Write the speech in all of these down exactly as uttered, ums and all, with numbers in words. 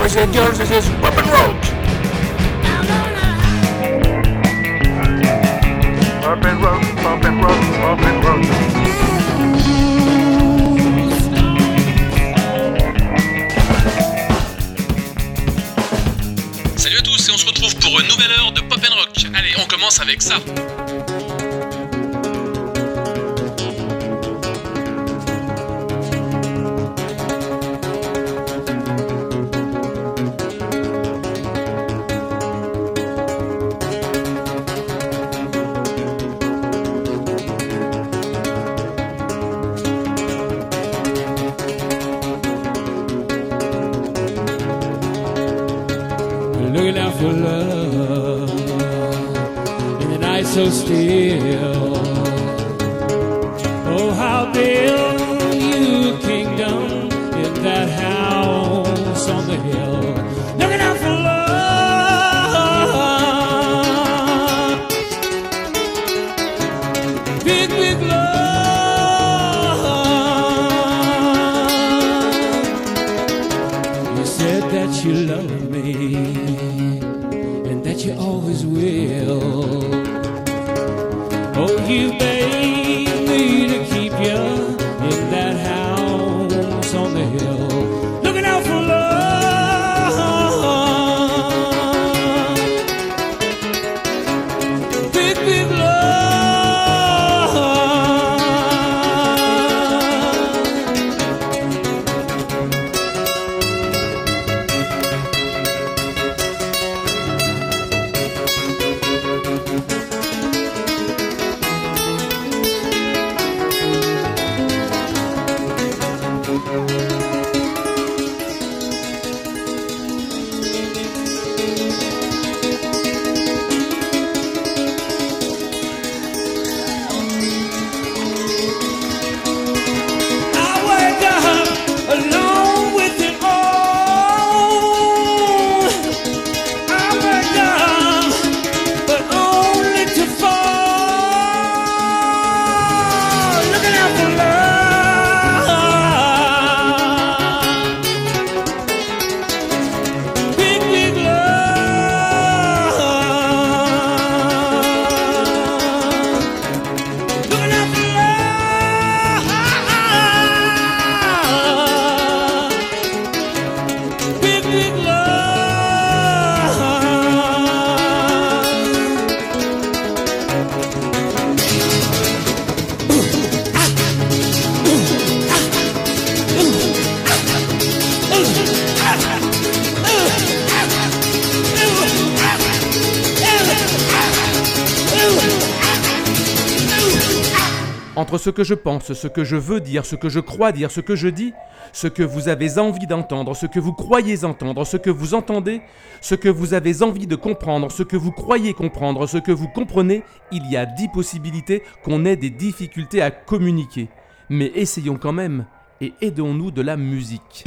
Boys and girls, this is Pop and Roach. Pop and Roach, Pop and Roach, Pop and Roach. Salut à tous et on se retrouve pour une nouvelle heure de Pop and Rock. Allez, on commence avec ça. Looking out for love in the night so still. Oh, how build you a kingdom in that house on the hill. Looking out for love, big, big love. You said that you love me, you always will. Oh, you made me to keep you in that house on the hill, looking out for love, big, big love. Entre ce que je pense, ce que je veux dire, ce que je crois dire, ce que je dis, ce que vous avez envie d'entendre, ce que vous croyez entendre, ce que vous entendez, ce que vous avez envie de comprendre, ce que vous croyez comprendre, ce que vous comprenez, il y a dix possibilités qu'on ait des difficultés à communiquer. Mais essayons quand même et aidons-nous de la musique.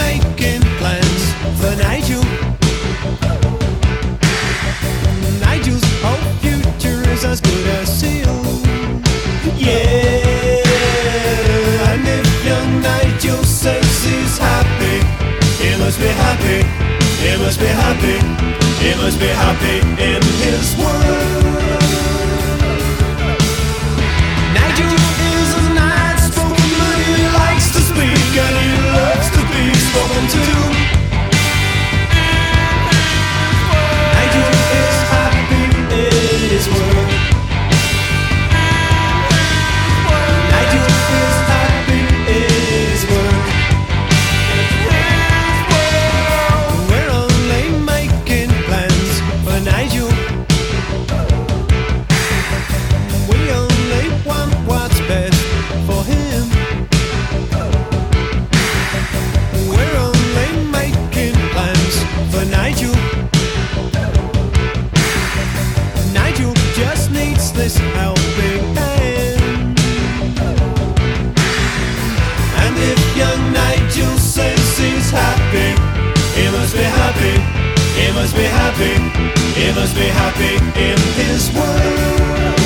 Nigel must be happy, he must be happy in his world. Nigel is an outspoken man, he likes to speak and he loves to be spoken to. Nigel is happy in his world. Nigel is happy in his world. We're only making plans for Nigel. We only want what's best for him. We're only making plans for Nigel. Nigel just needs this helping hand. And if young Nigel says he's happy, he must be happy, he must be happy, he must be happy in his world.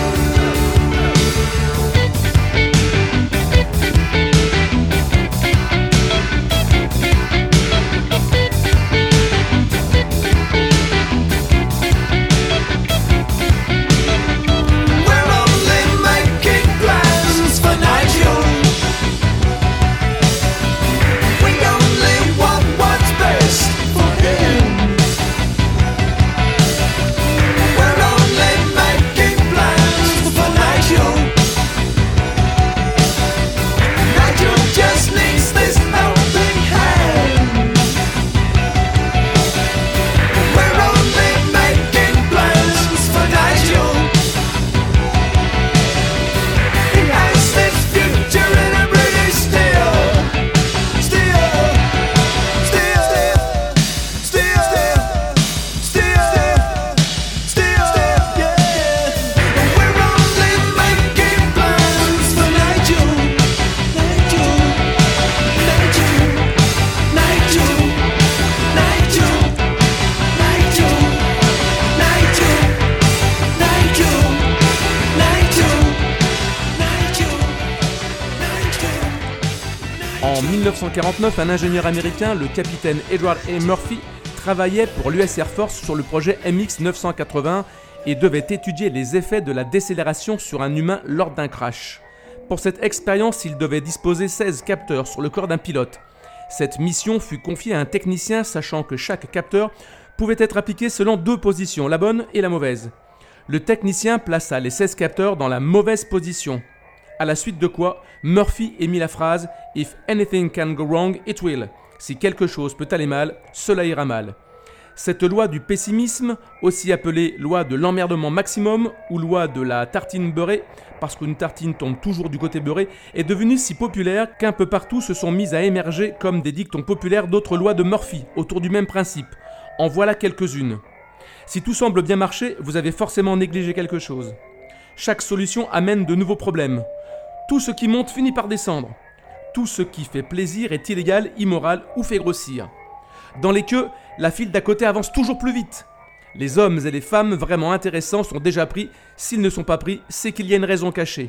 En dix-neuf cent quarante-neuf, un ingénieur américain, le capitaine Edward A. Murphy, travaillait pour l'U S Air Force sur le projet M X neuf cent quatre-vingts et devait étudier les effets de la décélération sur un humain lors d'un crash. Pour cette expérience, il devait disposer seize capteurs sur le corps d'un pilote. Cette mission fut confiée à un technicien sachant que chaque capteur pouvait être appliqué selon deux positions, la bonne et la mauvaise. Le technicien plaça les seize capteurs dans la mauvaise position. À la suite de quoi, Murphy émit la phrase « If anything can go wrong, it will ». Si quelque chose peut aller mal, cela ira mal. Cette loi du pessimisme, aussi appelée loi de l'emmerdement maximum ou loi de la tartine beurrée, parce qu'une tartine tombe toujours du côté beurré, est devenue si populaire qu'un peu partout se sont mises à émerger comme des dictons populaires d'autres lois de Murphy, autour du même principe. En voilà quelques-unes. Si tout semble bien marcher, vous avez forcément négligé quelque chose. Chaque solution amène de nouveaux problèmes. Tout ce qui monte finit par descendre. Tout ce qui fait plaisir est illégal, immoral ou fait grossir. Dans les queues, la file d'à côté avance toujours plus vite. Les hommes et les femmes vraiment intéressants sont déjà pris. S'ils ne sont pas pris, c'est qu'il y a une raison cachée.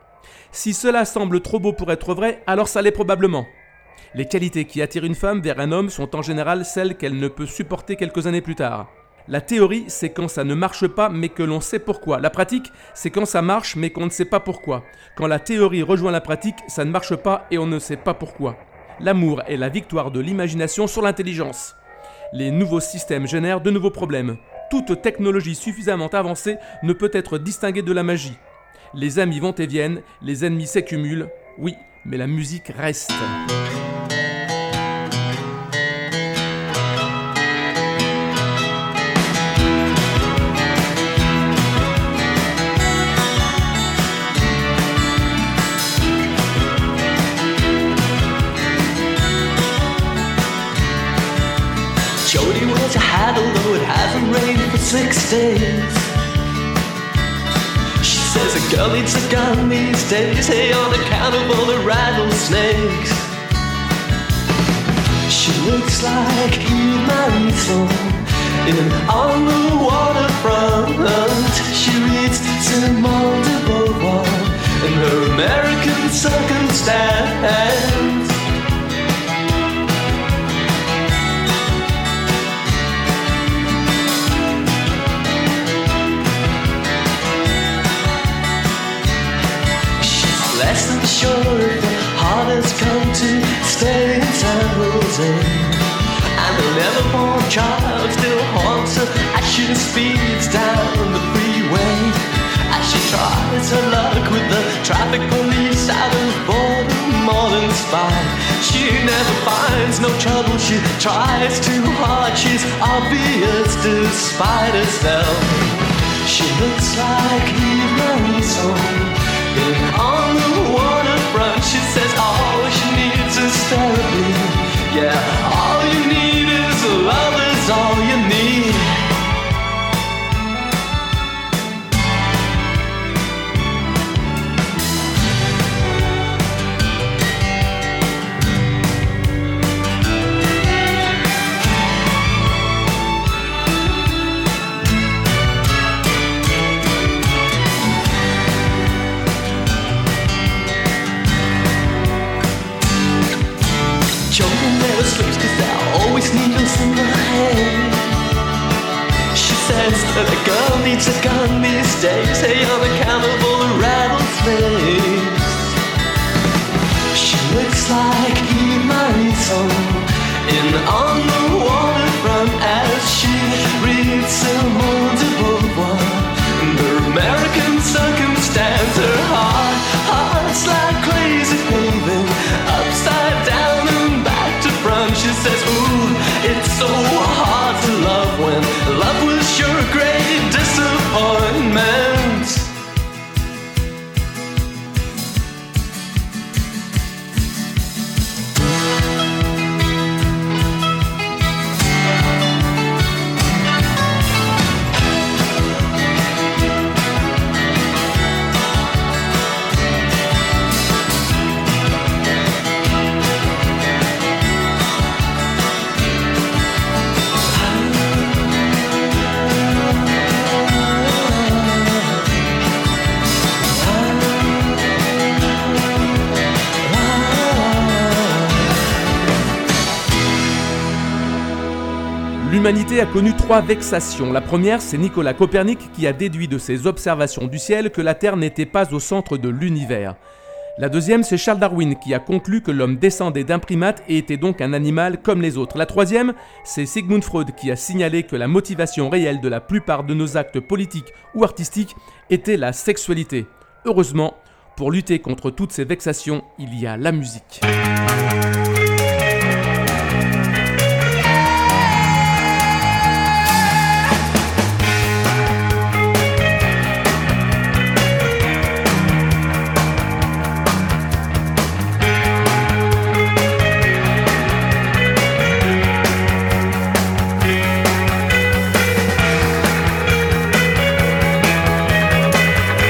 Si cela semble trop beau pour être vrai, alors ça l'est probablement. Les qualités qui attirent une femme vers un homme sont en général celles qu'elle ne peut supporter quelques années plus tard. La théorie, c'est quand ça ne marche pas, mais que l'on sait pourquoi. La pratique, c'est quand ça marche, mais qu'on ne sait pas pourquoi. Quand la théorie rejoint la pratique, ça ne marche pas et on ne sait pas pourquoi. L'amour est la victoire de l'imagination sur l'intelligence. Les nouveaux systèmes génèrent de nouveaux problèmes. Toute technologie suffisamment avancée ne peut être distinguée de la magie. Les amis vont et viennent, les ennemis s'accumulent. Oui, mais la musique reste. Jody wears a hat although it hasn't rained for six days. She says a girl needs a gun these days, hey, on account of all the rattlesnakes. She looks like Eve Marisol in an on the waterfront. She reads Simone de Beauvoir in her American Circumstance. sure if the heart has come to stay in San Jose. And the never-born child still haunts her as she speeds down the freeway. As she tries her luck with the traffic police out of boredom or in spite. She never finds no trouble, she tries too hard. She's obvious despite herself. She looks like Eve Marie Song on the waterfront. She says all she needs is therapy. Yeah, all you need is love is all you need. Children never sleeps cause there are always needles in the hay. She says that a girl needs a gun these days, hey, on account of all the rattlesnakes. She looks like Eve Marie Song in On the Waterfront as she reads Simone de Beauvoir. And her American circumstance, her heart, heart's like crazy paving, upside down and back to front. She says, ooh, it's so hard to love when love was your great disappointment. L'humanité a connu trois vexations. La première, c'est Nicolas Copernic qui a déduit de ses observations du ciel que la Terre n'était pas au centre de l'univers. La deuxième, c'est Charles Darwin qui a conclu que l'homme descendait d'un primate et était donc un animal comme les autres. La troisième, c'est Sigmund Freud qui a signalé que la motivation réelle de la plupart de nos actes politiques ou artistiques était la sexualité. Heureusement, pour lutter contre toutes ces vexations, il y a la musique.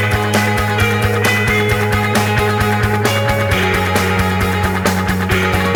Thank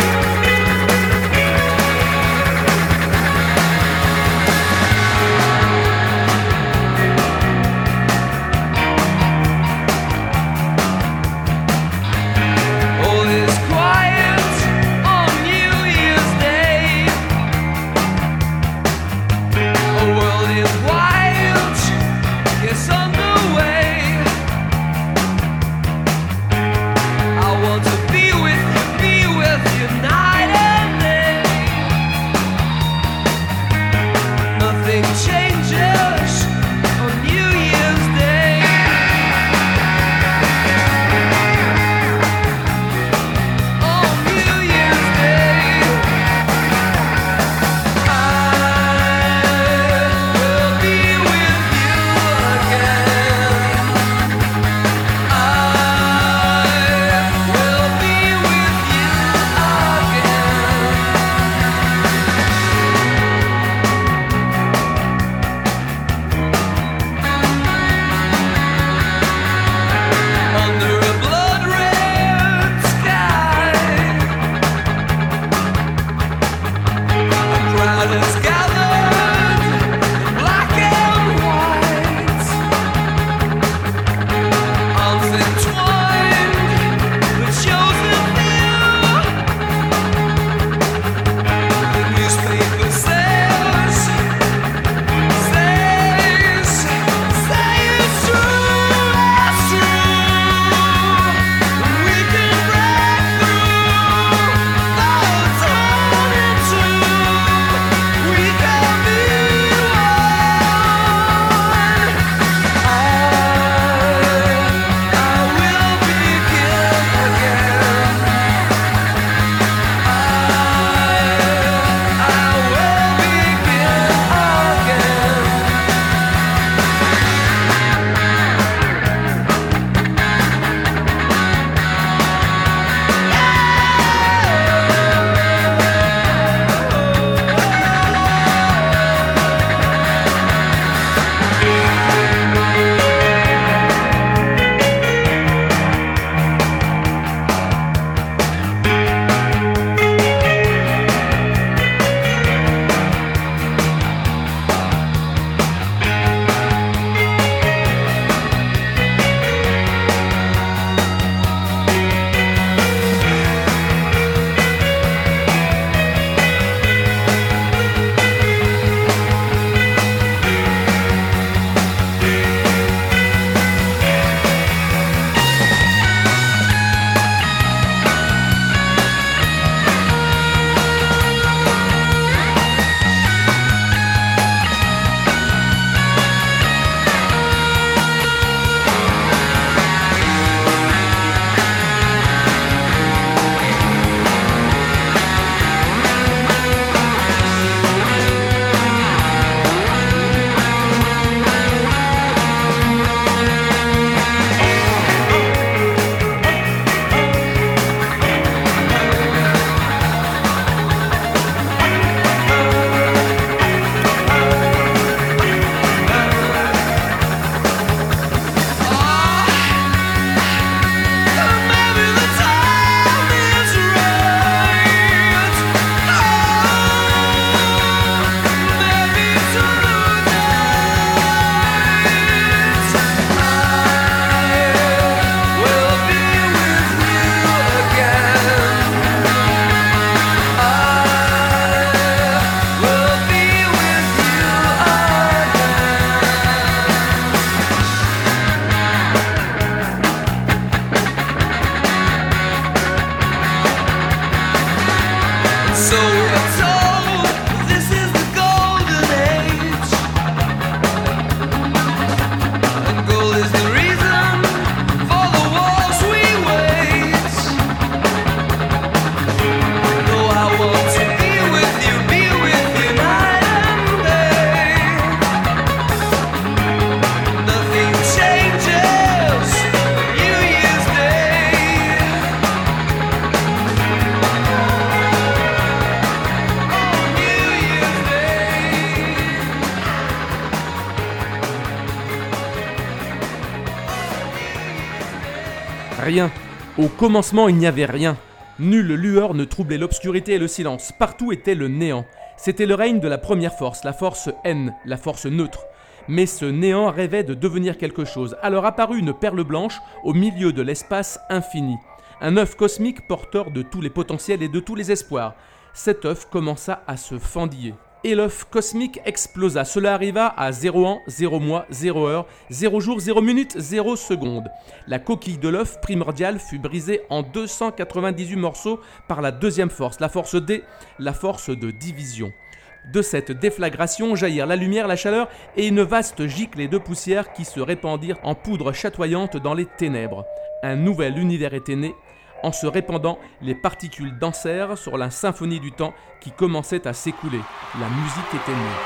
Rien. Au commencement, il n'y avait rien. Nulle lueur ne troublait l'obscurité et le silence. Partout était le néant. C'était le règne de la première force, la force N, la force neutre. Mais ce néant rêvait de devenir quelque chose. Alors apparut une perle blanche au milieu de l'espace infini. Un œuf cosmique porteur de tous les potentiels et de tous les espoirs. Cet œuf commença à se fendiller. Et l'œuf cosmique explosa. Cela arriva à zéro an, zéro mois, zéro heure, zéro jour, zéro minute, zéro seconde. La coquille de l'œuf primordial fut brisée en deux cent quatre-vingt-dix-huit morceaux par la deuxième force, la force D, la force de division. De cette déflagration jaillirent la lumière, la chaleur et une vaste giclée de poussière qui se répandirent en poudre chatoyante dans les ténèbres. Un nouvel univers était né. En se répandant, les particules dansèrent sur la symphonie du temps qui commençait à s'écouler. La musique était née.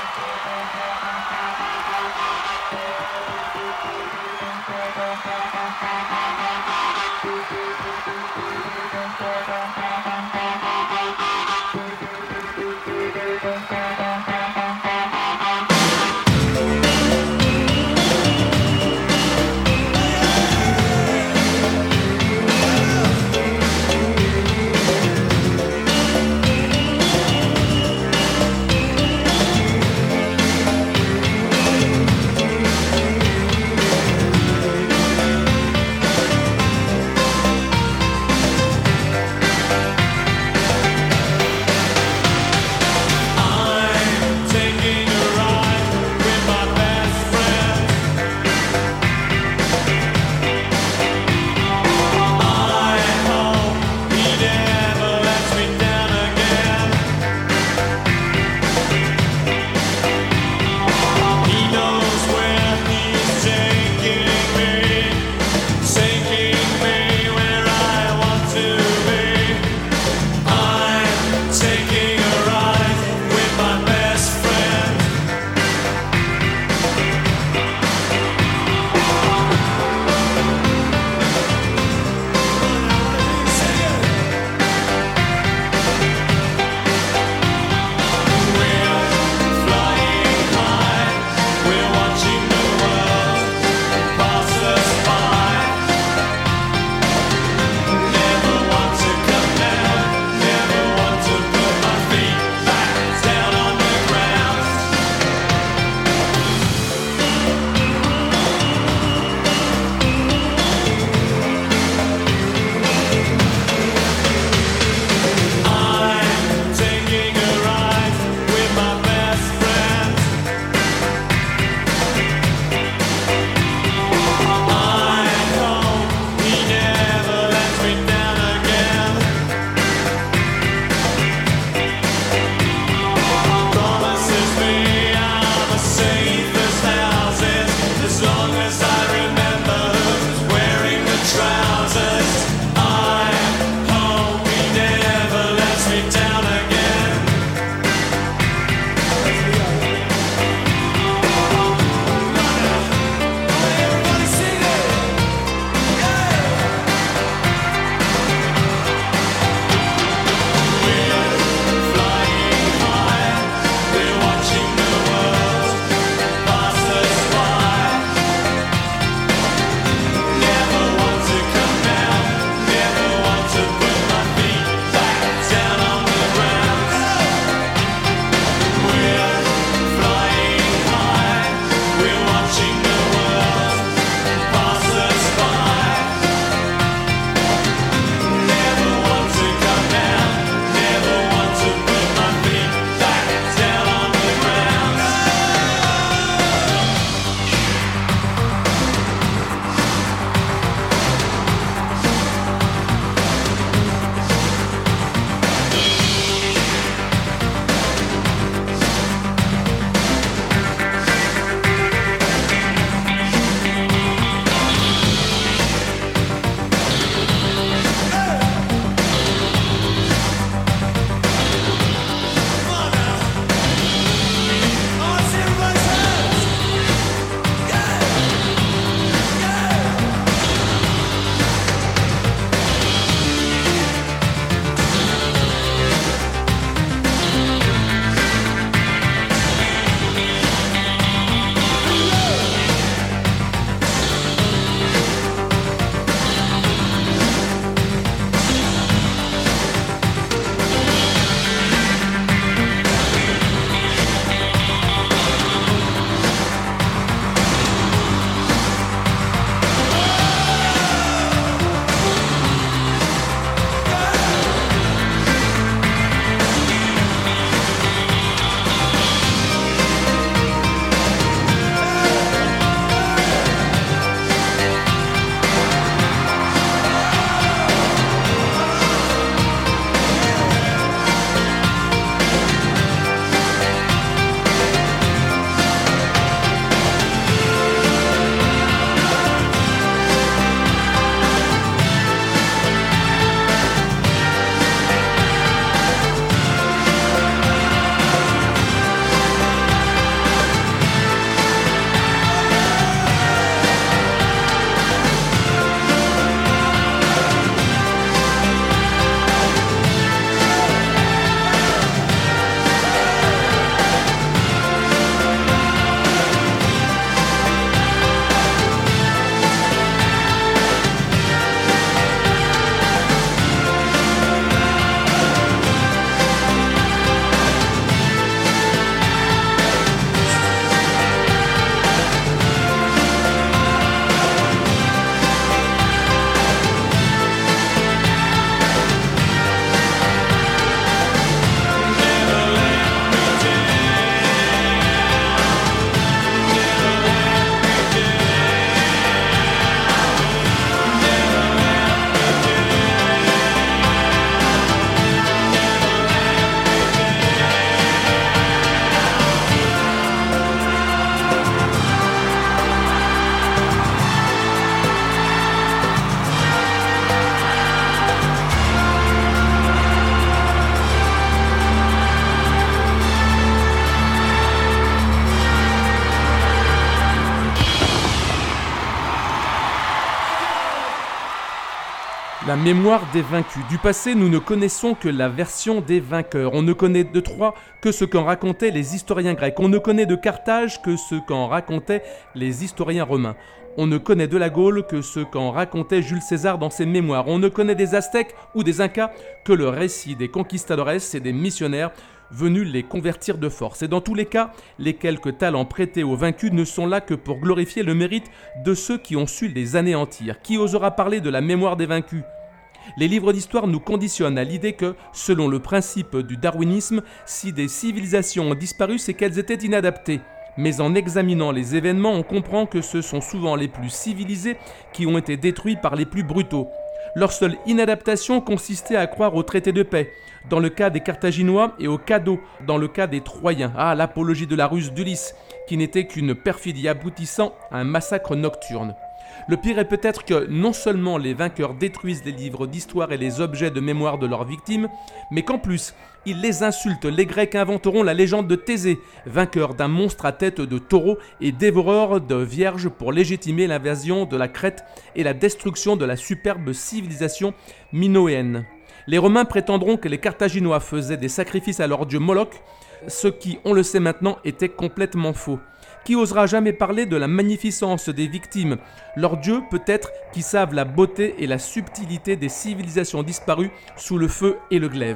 La mémoire des vaincus. Du passé, nous ne connaissons que la version des vainqueurs. On ne connaît de Troie que ce qu'en racontaient les historiens grecs. On ne connaît de Carthage que ce qu'en racontaient les historiens romains. On ne connaît de la Gaule que ce qu'en racontait Jules César dans ses mémoires. On ne connaît des Aztèques ou des Incas que le récit des conquistadores et des missionnaires venus les convertir de force. Et dans tous les cas, les quelques talents prêtés aux vaincus ne sont là que pour glorifier le mérite de ceux qui ont su les anéantir. Qui osera parler de la mémoire des vaincus ? Les livres d'histoire nous conditionnent à l'idée que, selon le principe du darwinisme, si des civilisations ont disparu, c'est qu'elles étaient inadaptées. Mais en examinant les événements, on comprend que ce sont souvent les plus civilisés qui ont été détruits par les plus brutaux. Leur seule inadaptation consistait à croire au traité de paix, dans le cas des Carthaginois, et au cadeau, dans le cas des Troyens. Ah, l'apologie de la ruse d'Ulysse, qui n'était qu'une perfidie aboutissant à un massacre nocturne. Le pire est peut-être que non seulement les vainqueurs détruisent les livres d'histoire et les objets de mémoire de leurs victimes, mais qu'en plus, ils les insultent. Les Grecs inventeront la légende de Thésée, vainqueur d'un monstre à tête de taureau et dévoreur de vierges pour légitimer l'invasion de la Crète et la destruction de la superbe civilisation minoéenne. Les Romains prétendront que les Carthaginois faisaient des sacrifices à leur dieu Moloch, ce qui, on le sait maintenant, était complètement faux. Qui osera jamais parler de la magnificence des victimes, leurs dieux peut-être qui savent la beauté et la subtilité des civilisations disparues sous le feu et le glaive.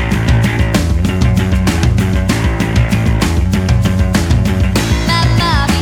Mama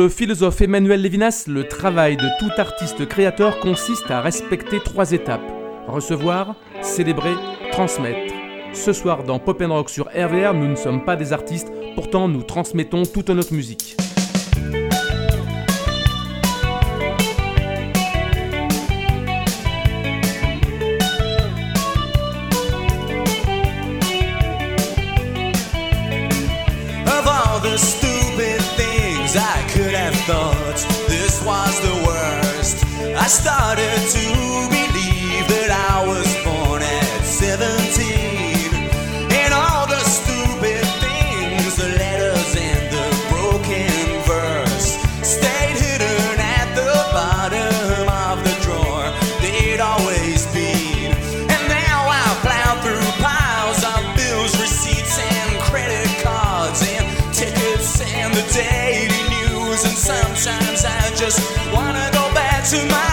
le philosophe Emmanuel Lévinas, le travail de tout artiste créateur consiste à respecter trois étapes. Recevoir, célébrer, transmettre. Ce soir dans Pop and Rock sur R V R, nous ne sommes pas des artistes, pourtant nous transmettons toute notre musique. Of all the stupid things I could have thought, this was the worst. I started to believe that I was born at seventeen. And all the stupid things, the letters and the broken verse, stayed hidden at the bottom of the drawer they'd always been. And now I plow through piles of bills, receipts and credit cards and tickets and the daily news. And sometimes I just wanna go back to my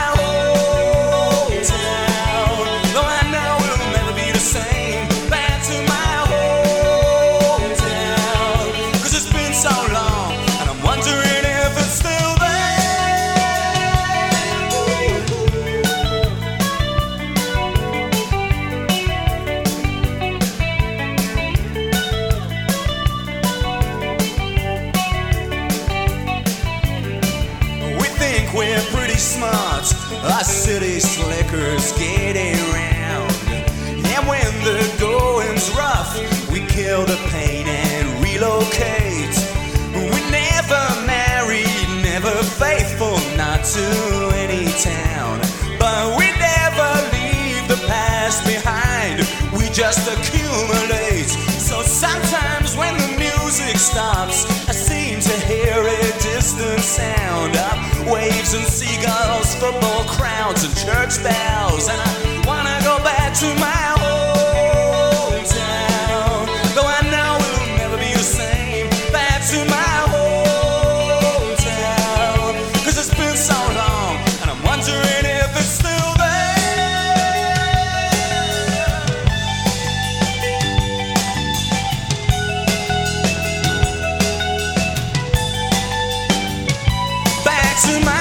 us city slickers getting around. And when the going's rough, we kill the pain and relocate. We never married, never faithful, not to any town. But we never leave the past behind, we just accumulate. So sometimes when the music stops, I seem to hear a distant sound of waves and seagulls, football crowds and church bells. And I wanna go back to my hometown, though I know it'll never be the same. Back to my hometown, 'cause it's been so long, and I'm wondering if it's still there. Back to my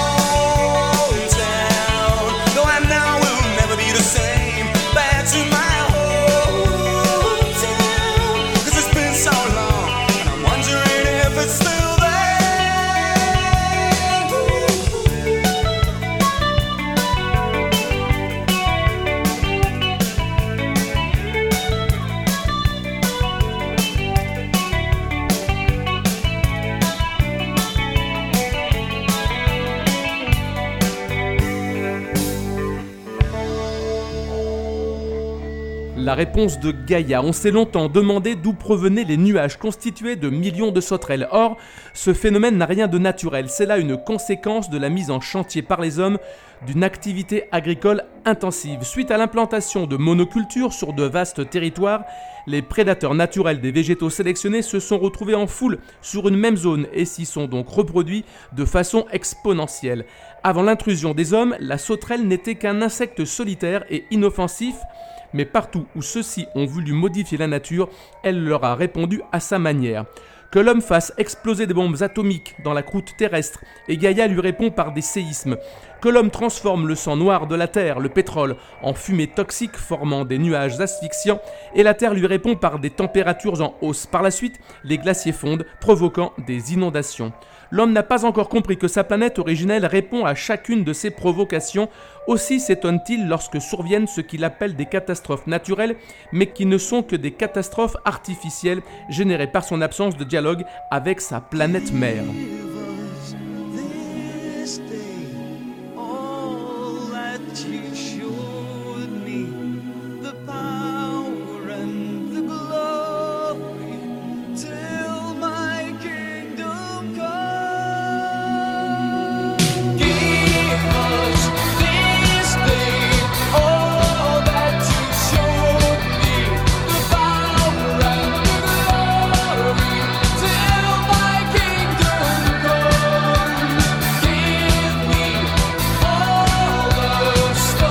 La réponse de Gaïa. On s'est longtemps demandé d'où provenaient les nuages constitués de millions de sauterelles. Or, ce phénomène n'a rien de naturel. C'est là une conséquence de la mise en chantier par les hommes d'une activité agricole intensive. Suite à l'implantation de monocultures sur de vastes territoires, les prédateurs naturels des végétaux sélectionnés se sont retrouvés en foule sur une même zone et s'y sont donc reproduits de façon exponentielle. Avant l'intrusion des hommes, la sauterelle n'était qu'un insecte solitaire et inoffensif, mais partout où ceux-ci ont voulu modifier la nature, elle leur a répondu à sa manière. Que l'homme fasse exploser des bombes atomiques dans la croûte terrestre, et Gaïa lui répond par des séismes. Que l'homme transforme le sang noir de la terre, le pétrole, en fumée toxique formant des nuages asphyxiants, et la terre lui répond par des températures en hausse. Par la suite, les glaciers fondent, provoquant des inondations. L'homme n'a pas encore compris que sa planète originelle répond à chacune de ces provocations. Aussi s'étonne-t-il lorsque surviennent ce qu'il appelle des catastrophes naturelles, mais qui ne sont que des catastrophes artificielles générées par son absence de dialogue avec sa planète mère. Stop.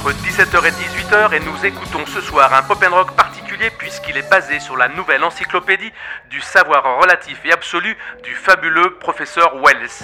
entre dix-sept heures et dix-huit heures et nous écoutons ce soir un pop and rock particulier puisqu'il est basé sur la nouvelle encyclopédie du savoir relatif et absolu du fabuleux professeur Wells.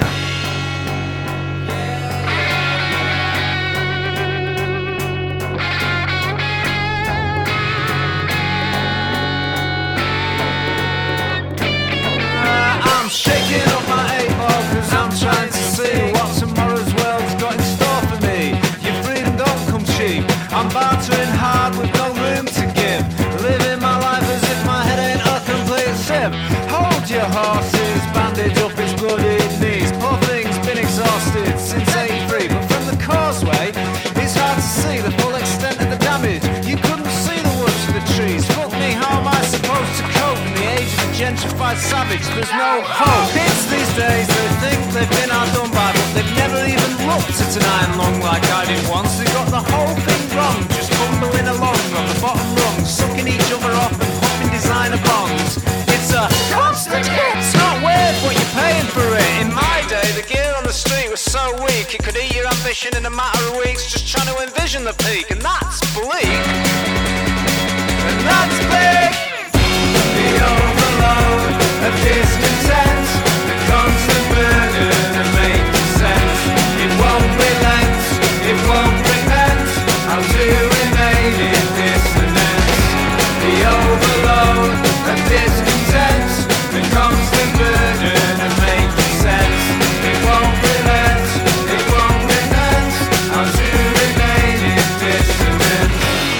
I'm shaking up my eight ball cause I'm trying to see what tomorrow's world's got in store for me. Your freedom don't come cheap. I'm bartering hard with no room to give. Living my life as if my head ain't a complete sieve. Hold your horses, bandage up its bloody knees. Poor thing's been exhausted since eighty-three. But from the causeway, it's hard to see the full extent of the damage. You couldn't see the woods for the trees. Fuck me, how am I supposed to cope in the age of a gentrified savage? There's no hope. Kids these days, they think they've been outdone by, but they've never even looked at an iron lung like I did once. They got the whole thing wrong, just bumbling along on the bottom rung, sucking each other off and popping designer bongs. It's a constant hit. It's not worth what you're paying for it. In my day, the gear on the street was so weak it could eat your ambition in a matter of weeks. Just trying to envision the peak, and that's bleak. And that's big. The overload of discontent, the constant burden of making sense. It won't relent, it won't repent. How to remain in dissonance. The overload of discontent, the constant burden of making sense. It won't relent, it won't repent. How to remain in dissonance.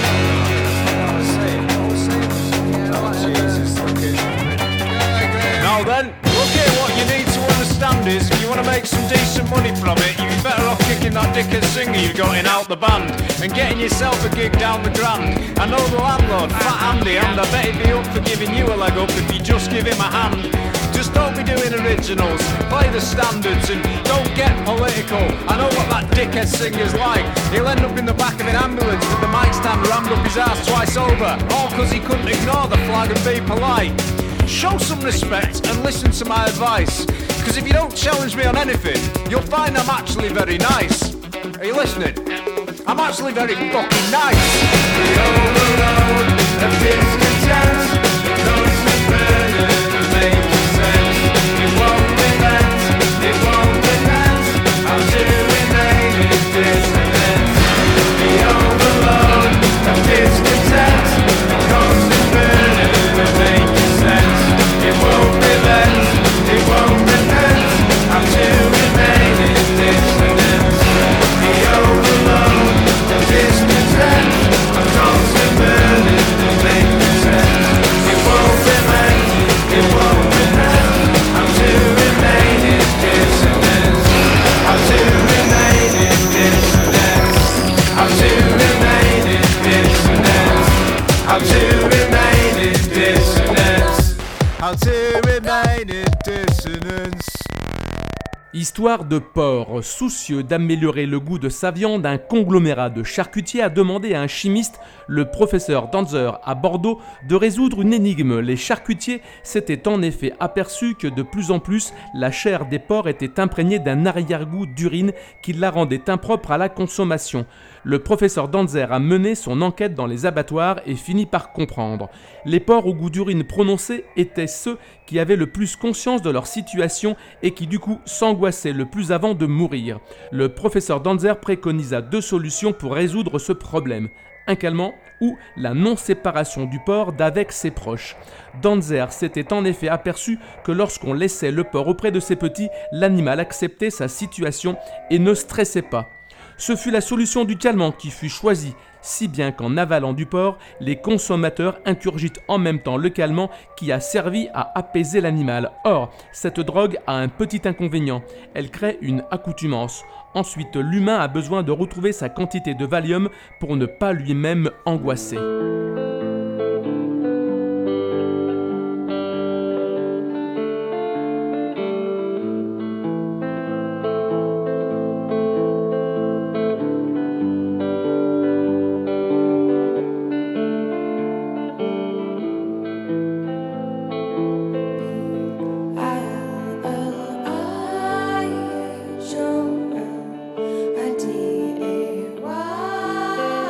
Now then, look here, what you need to understand is if you want to make some decent money from it, you'd be better off kicking that dickhead singer you've got in out the band and getting yourself a gig down the Grand. I know the landlord, Fat Andy, and I bet he'd be up for giving you a leg up if you just give him a hand. Just don't be doing originals, play the standards and don't get political. I know what that dickhead singer's like. He'll end up in the back of an ambulance with the mic stand rammed up his ass twice over, all cause he couldn't ignore the flag and be polite. Show some respect and listen to my advice, cause if you don't challenge me on anything, you'll find I'm actually very nice. Are you listening? I'm actually very fucking nice. The overload of discontent, the constant burden of making sense. It won't relent, it won't relent. How to remain in dissonance. The overload of discontent, the constant burden of making sense. It won't relent, it won't repent. How to remain in dissonance. The overload of discontent, a constant burden of making sense. It won't relent, it won't repent. How to remain in dissonance. How to remain in dissonance. How to remain in dissonance. How to remain in dissonance. How to remain in dissonance. Histoire de porc, soucieux d'améliorer le goût de sa viande, un conglomérat de charcutiers a demandé à un chimiste, le professeur Danzer à Bordeaux, de résoudre une énigme. Les charcutiers s'étaient en effet aperçus que de plus en plus la chair des porcs était imprégnée d'un arrière-goût d'urine qui la rendait impropre à la consommation. Le professeur Danzer a mené son enquête dans les abattoirs et finit par comprendre. Les porcs au goût d'urine prononcé étaient ceux qui avaient le plus conscience de leur situation et qui du coup s'angoissaient le plus avant de mourir. Le professeur Danzer préconisa deux solutions pour résoudre ce problème. Un calmant ou la non-séparation du porc d'avec ses proches. Danzer s'était en effet aperçu que lorsqu'on laissait le porc auprès de ses petits, l'animal acceptait sa situation et ne stressait pas. Ce fut la solution du calmant qui fut choisie, si bien qu'en avalant du porc, les consommateurs incurgitent en même temps le calmant qui a servi à apaiser l'animal. Or, cette drogue a un petit inconvénient, elle crée une accoutumance. Ensuite, l'humain a besoin de retrouver sa quantité de Valium pour ne pas lui-même angoisser. I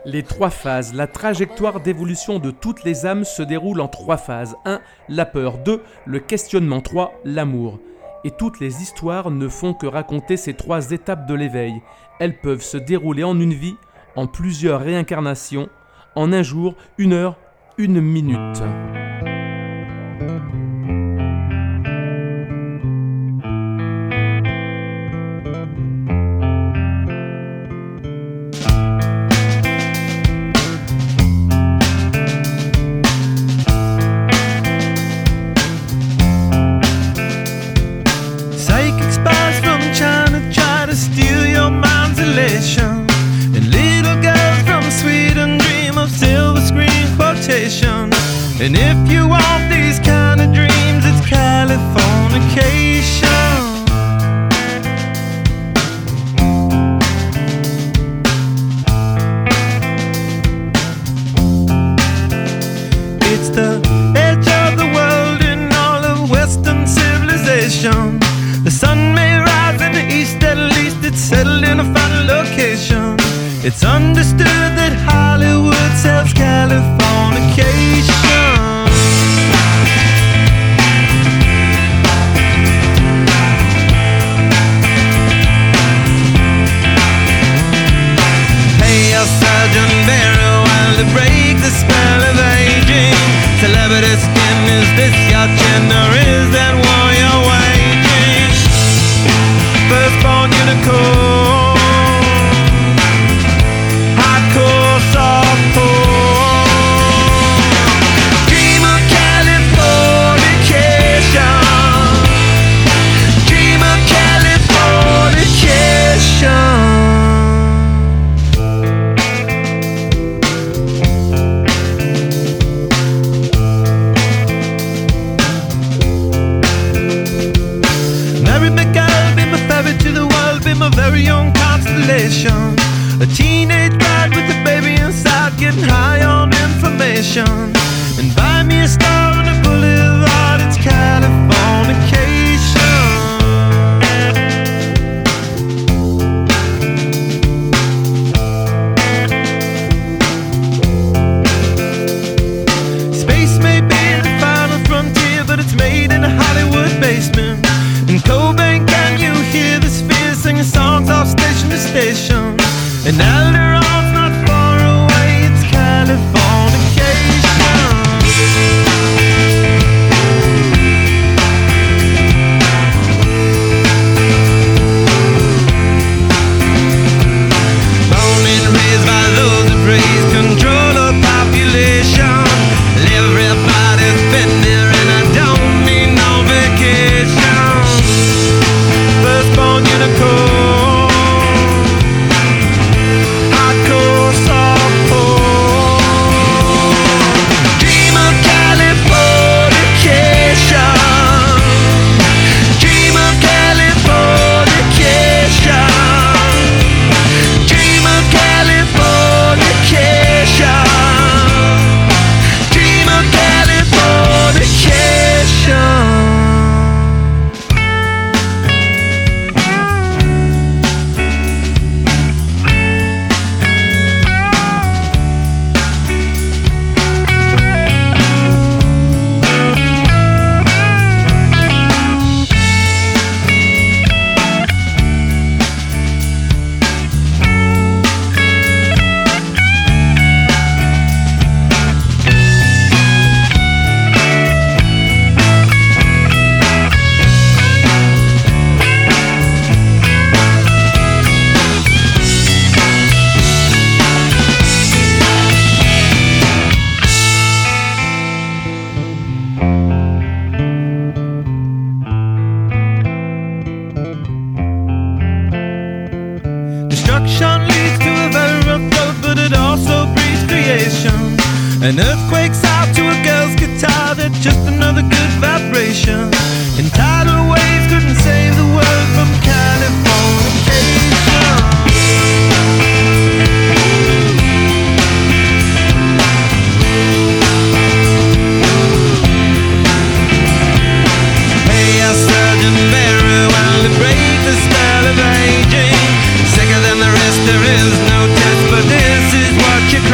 Les trois phases. La trajectoire d'évolution de toutes les âmes se déroule en trois phases. un. La peur. deux. Le questionnement. trois. L'amour. Et toutes les histoires ne font que raconter ces trois étapes de l'éveil. Elles peuvent se dérouler en une vie, en plusieurs réincarnations, en un jour, une heure, une minute. And little girls from Sweden dream of silver screen quotation. And if you want these kind of dreams, it's Californication. It's the edge of the world in all of Western civilization. The sun may rise in the east, at least it's settled in a final location. It's understood that Hollywood sells Californication. Hey, your Sergeant Barry, while to break the spell of aging. Celebrity skin, is this your chin or is that war you're waging? Firstborn unicorn, hardcore softcore. Dream of Californication, dream of Californication. A very young constellation, a teenage bride with a baby inside, getting high on information. And buy me a star on the boulevard, it's Californication. Space may be the final frontier, but it's made in a Hollywood basement. In Cobain, can you hear the spheres singing songs off station to station? And Alderon's not far away, it's Californication. Born and raised by those that praise control of population. Everybody's been there and I don't need no vacation. Firstborn unicorn, hardcore softcore. Dream of Californication, dream of Californication, dream of Californication, dream of Californication. Destruction leads to a very rough road, but it also breeds creation. An earthquake's out to a girl's guitar, that's just another good vibration. And tidal waves couldn't save the world from Californication. Hey, your Sergeant Barry, while to break the spell of aging. Sicker than the rest, there is no test, but this is what you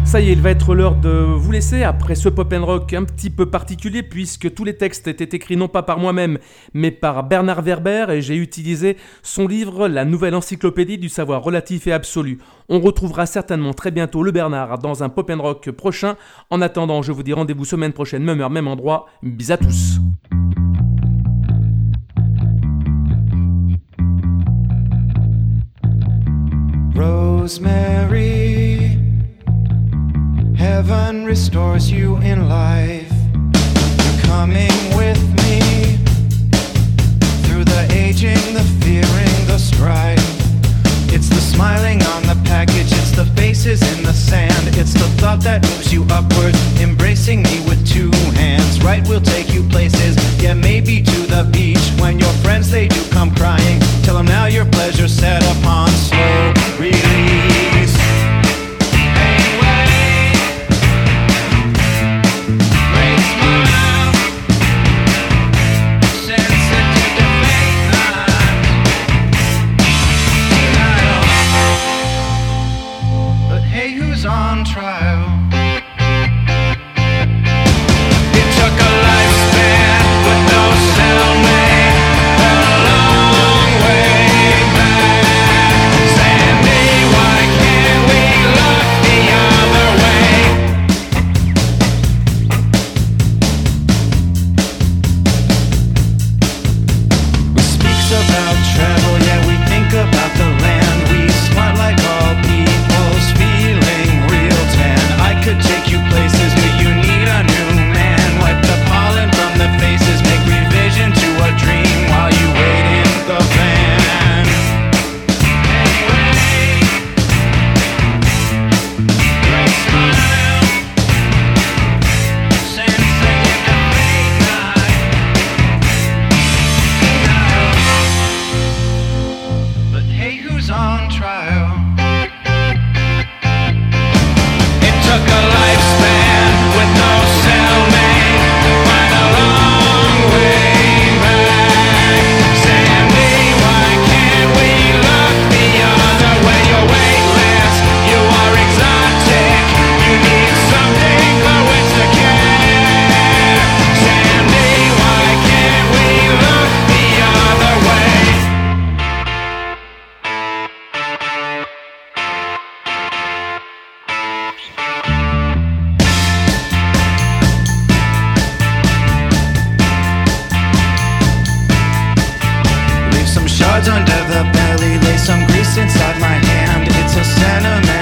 Ça y est, il va être l'heure de vous laisser après ce pop and rock un petit peu particulier puisque tous les textes étaient écrits non pas par moi-même mais par Bernard Werber et j'ai utilisé son livre La Nouvelle Encyclopédie du Savoir Relatif et Absolu. On retrouvera certainement très bientôt le Bernard dans un pop and rock prochain. En attendant, je vous dis rendez-vous semaine prochaine, même heure, même endroit. Bis à tous. Rosemary, heaven restores you in life. You're coming with me through the aging, the fearing, the strife. It's the smiling on the package, it's the faces in the sand. It's the thought that moves you upward, embracing me with two hands. Right, we'll take you places, yeah, maybe to the beach. When your friends, they do come crying, tell them now your pleasure's set upon slow release. On trial. It took a lifespan with no cellmate, a long way back. Sandy, why can't we look the other way? We speak about travel, yeah, we think about the land. We smart like all people's feeling. I could take you places, but you need a new man. Wipe the pollen from the faces, make revision to a dream while you wait in the van. Anyway, great smile, sensing in the late night. But hey, who's on trial? Took a lifespan with no cellmate, find a long way back. Sandy, why can't we look the other way? You're weightless, you are exotic, you need something for which to care. Sandy, why can't we look the other way? Shards under the belly, lay some grease inside my hand. It's a sentiment